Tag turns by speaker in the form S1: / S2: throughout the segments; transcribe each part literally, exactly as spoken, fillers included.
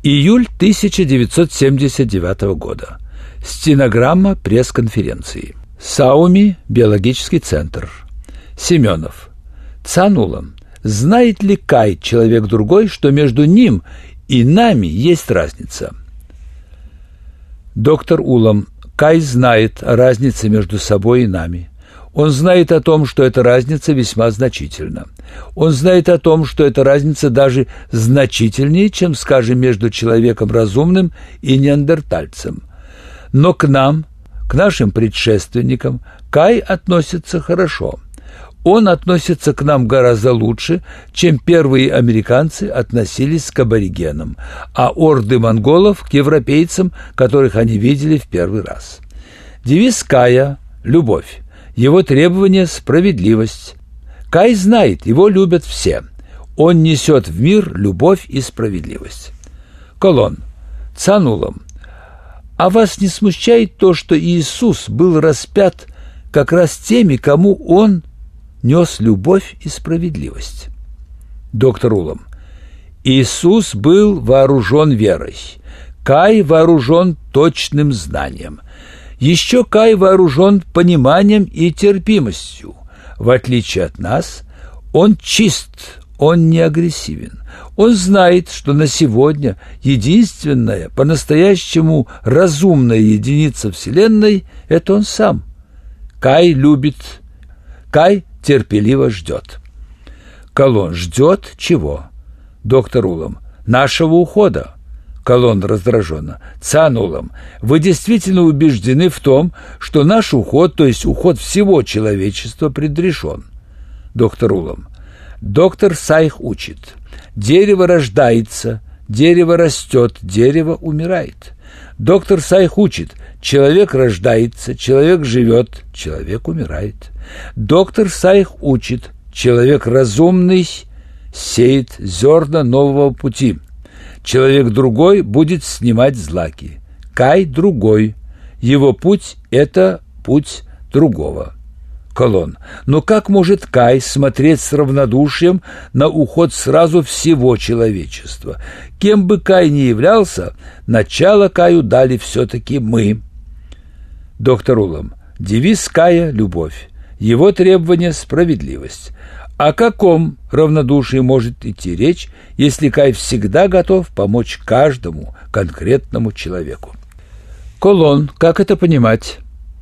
S1: Июль тысяча девятьсот семьдесят девятого года. Стенограмма пресс-конференции. Сауми, биологический центр. Семенов. Цан Улам. Знает ли Кай, человек другой, что между ним и нами есть разница? Доктор Улам. Кай знает о разнице между собой и нами. Он знает о том, что эта разница весьма значительна. Он знает о том, что эта разница даже значительнее, чем, скажем, между человеком разумным и неандертальцем. Но к нам, к нашим предшественникам, Кай относится хорошо. Он относится к нам гораздо лучше, чем первые американцы относились к аборигенам, а орды монголов к европейцам, которых они видели в первый раз. Девиз Кая – любовь. Его требование – справедливость. Кай знает, его любят все. Он несет в мир любовь и справедливость. Колон. Цан Улам. А вас не смущает то, что Иисус был распят как раз теми, кому Он нес любовь и справедливость? Доктор Улам. Иисус был вооружен верой. Кай вооружен точным знанием. Еще Кай вооружен пониманием и терпимостью. В отличие от нас, он чист, он не агрессивен. Он знает, что на сегодня единственная, по-настоящему разумная единица Вселенной – это он сам. Кай любит, Кай терпеливо ждет. Колон. Ждет чего? Доктор Улам. Нашего ухода. Колон раздраженно. Цан Улам, вы действительно убеждены в том, что наш уход, то есть уход всего человечества, предрешен? Доктор Улам. Доктор Сайх учит. Дерево рождается, дерево растет, дерево умирает. Доктор Сайх учит. Человек рождается, человек живет, человек умирает. Доктор Сайх учит. Человек разумный сеет зерна нового пути. Человек другой будет снимать злаки. Кай другой. Его путь – это путь другого. Колон. Но как может Кай смотреть с равнодушием на уход сразу всего человечества? Кем бы Кай ни являлся, начало Каю дали все-таки мы. Доктор Улам. Девиз Кая – любовь. Его требование – справедливость. О каком равнодушии может идти речь, если Кай всегда готов помочь каждому конкретному человеку? Колон. Как это понимать?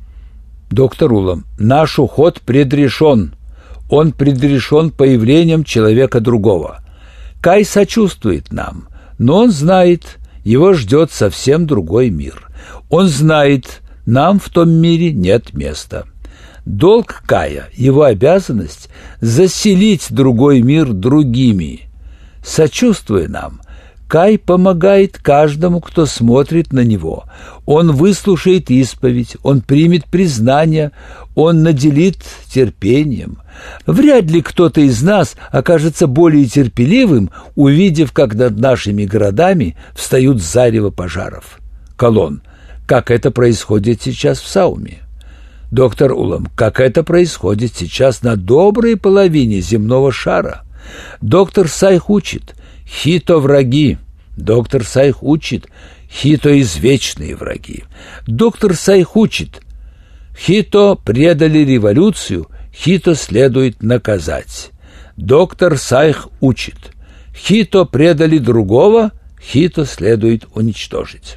S1: Доктор Улам. Наш уход предрешен. Он предрешен появлением человека другого. Кай сочувствует нам, но он знает, его ждет совсем другой мир. Он знает, нам в том мире нет места. Долг Кая, его обязанность – заселить другой мир другими. Сочувствуя нам, Кай помогает каждому, кто смотрит на него. Он выслушает исповедь, он примет признание, он наделит терпением. Вряд ли кто-то из нас окажется более терпеливым, увидев, как над нашими городами встают зарево пожаров. Колон. Как это происходит сейчас в Сауме? Доктор Улам. Как это происходит сейчас на доброй половине земного шара? Доктор Сайх учит. Хито враги. Доктор Сайх учит. Хито извечные враги. Доктор Сайх учит. Хито предали революцию, Хито следует наказать. Доктор Сайх учит. Хито предали другого, Хито следует уничтожить.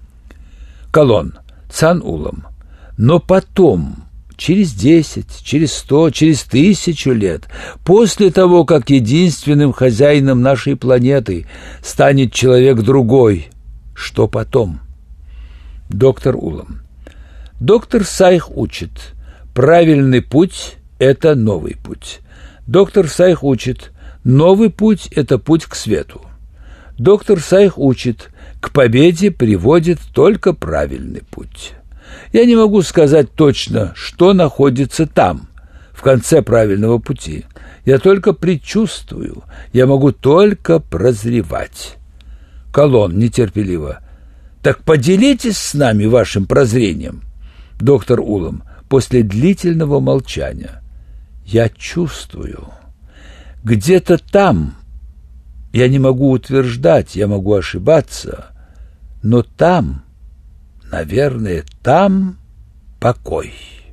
S1: Колон. Цан Улам. Но потом, через десять, через сто, через тысячу лет, после того, как единственным хозяином нашей планеты станет человек другой, что потом? Доктор Улам. Доктор Сайх учит. Правильный путь – это новый путь. Доктор Сайх учит. Новый путь – это путь к свету. Доктор Сайх учит. К победе приводит только правильный путь. Я не могу сказать точно, что находится там, в конце правильного пути. Я только предчувствую, я могу только прозревать. Колон нетерпеливо. Так поделитесь с нами вашим прозрением. Доктор Улам после длительного молчания. Я чувствую. Где-то там, Я не могу утверждать, я могу ошибаться, но там, наверное, там покой.